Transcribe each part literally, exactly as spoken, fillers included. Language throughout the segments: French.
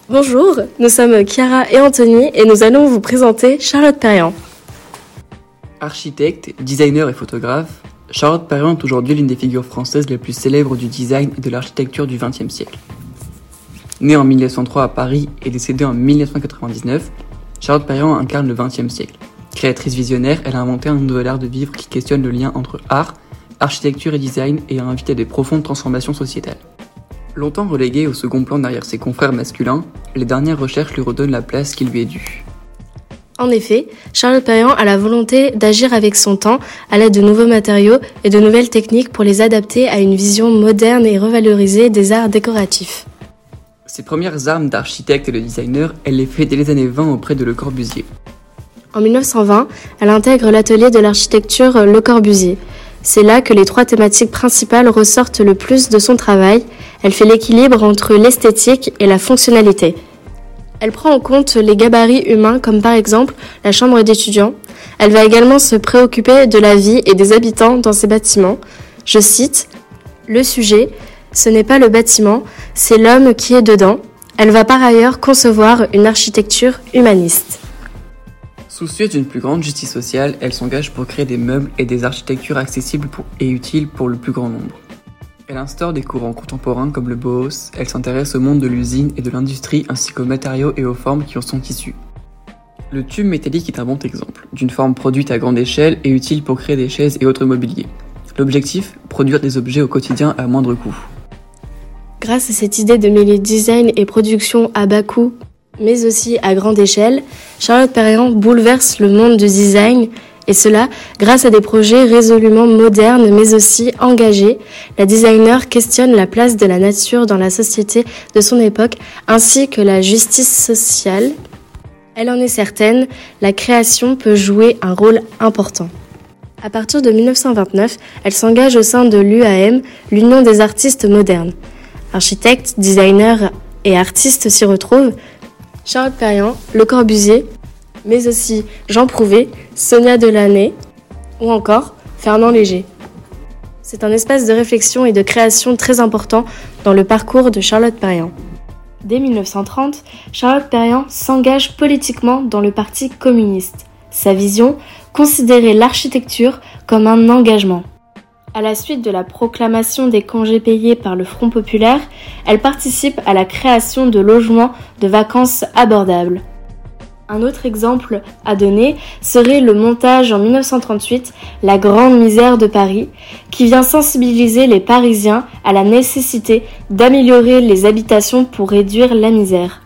Bonjour, nous sommes Chiara et Anthony et nous allons vous présenter Charlotte Perriand. Architecte, designer et photographe, Charlotte Perriand est aujourd'hui l'une des figures françaises les plus célèbres du design et de l'architecture du vingtième siècle. Née en mille neuf cent trois à Paris et décédée en mille neuf cent quatre-vingt-dix-neuf, Charlotte Perriand incarne le vingtième siècle. Créatrice visionnaire, elle a inventé un nouvel art de vivre qui questionne le lien entre art, architecture et design et a invité à des profondes transformations sociétales. Longtemps reléguée au second plan derrière ses confrères masculins, les dernières recherches lui redonnent la place qui lui est due. En effet, Charlotte Perriand a la volonté d'agir avec son temps à l'aide de nouveaux matériaux et de nouvelles techniques pour les adapter à une vision moderne et revalorisée des arts décoratifs. Ses premières armes d'architecte et de designer, elle les fait dès les années vingt auprès de Le Corbusier. En mille neuf cent vingt, elle intègre l'atelier de l'architecture Le Corbusier. C'est là que les trois thématiques principales ressortent le plus de son travail. Elle fait l'équilibre entre l'esthétique et la fonctionnalité. Elle prend en compte les gabarits humains comme par exemple la chambre d'étudiants. Elle va également se préoccuper de la vie et des habitants dans ces bâtiments. Je cite, « Le sujet, ce n'est pas le bâtiment, c'est l'homme qui est dedans. » Elle va par ailleurs concevoir une architecture humaniste. Soucieuse d'une plus grande justice sociale, elle s'engage pour créer des meubles et des architectures accessibles pour, et utiles pour le plus grand nombre. Elle instaure des courants contemporains comme le Bauhaus, elle s'intéresse au monde de l'usine et de l'industrie ainsi qu'aux matériaux et aux formes qui en sont issus. Le tube métallique est un bon exemple, d'une forme produite à grande échelle et utile pour créer des chaises et autres mobiliers. L'objectif, produire des objets au quotidien à moindre coût. Grâce à cette idée de mêler design et production à bas coût, mais aussi à grande échelle, Charlotte Perriand bouleverse le monde du design, et cela grâce à des projets résolument modernes mais aussi engagés. La designer questionne la place de la nature dans la société de son époque, ainsi que la justice sociale. Elle en est certaine, la création peut jouer un rôle important. À partir de mille neuf cent vingt-neuf, elle s'engage au sein de l'U A M, l'Union des artistes modernes. Architectes, designers et artistes s'y retrouvent. Charlotte Perriand, Le Corbusier, mais aussi Jean Prouvé, Sonia Delaunay ou encore Fernand Léger. C'est un espace de réflexion et de création très important dans le parcours de Charlotte Perriand. Dès mille neuf cent trente, Charlotte Perriand s'engage politiquement dans le Parti communiste. Sa vision, considérer l'architecture comme un engagement. À la suite de la proclamation des congés payés par le Front populaire, elle participe à la création de logements de vacances abordables. Un autre exemple à donner serait le montage en mille neuf cent trente-huit, La Grande Misère de Paris, qui vient sensibiliser les Parisiens à la nécessité d'améliorer les habitations pour réduire la misère.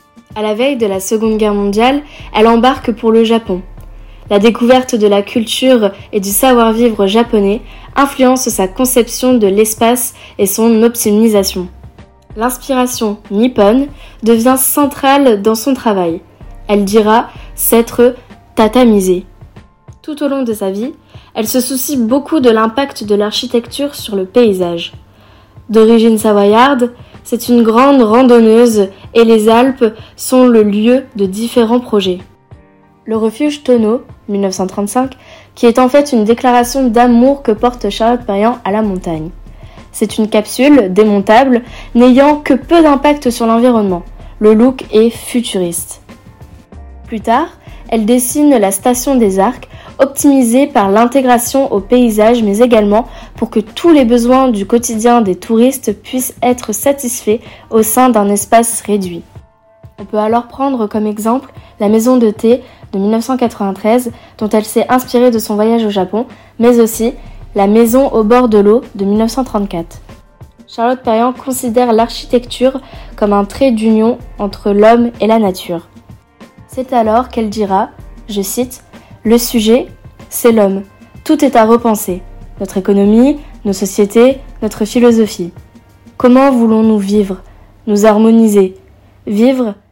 À la veille de la Seconde Guerre mondiale, elle embarque pour le Japon. La découverte de la culture et du savoir-vivre japonais influence sa conception de l'espace et son optimisation. L'inspiration nippone devient centrale dans son travail. Elle dira s'être tatamisée. Tout au long de sa vie, elle se soucie beaucoup de l'impact de l'architecture sur le paysage. D'origine savoyarde, c'est une grande randonneuse et les Alpes sont le lieu de différents projets. Le refuge Tonneau, mille neuf cent trente-cinq, qui est en fait une déclaration d'amour que porte Charlotte Perriand à la montagne. C'est une capsule démontable n'ayant que peu d'impact sur l'environnement. Le look est futuriste. Plus tard, elle dessine la station des Arcs, optimisée par l'intégration au paysage mais également pour que tous les besoins du quotidien des touristes puissent être satisfaits au sein d'un espace réduit. On peut alors prendre comme exemple la maison de thé de mille neuf cent quatre-vingt-treize dont elle s'est inspirée de son voyage au Japon, mais aussi la maison au bord de l'eau de mille neuf cent trente-quatre. Charlotte Perriand considère l'architecture comme un trait d'union entre l'homme et la nature. C'est alors qu'elle dira, je cite, « Le sujet, c'est l'homme. Tout est à repenser. Notre économie, nos sociétés, notre philosophie. Comment voulons-nous vivre, nous harmoniser, vivre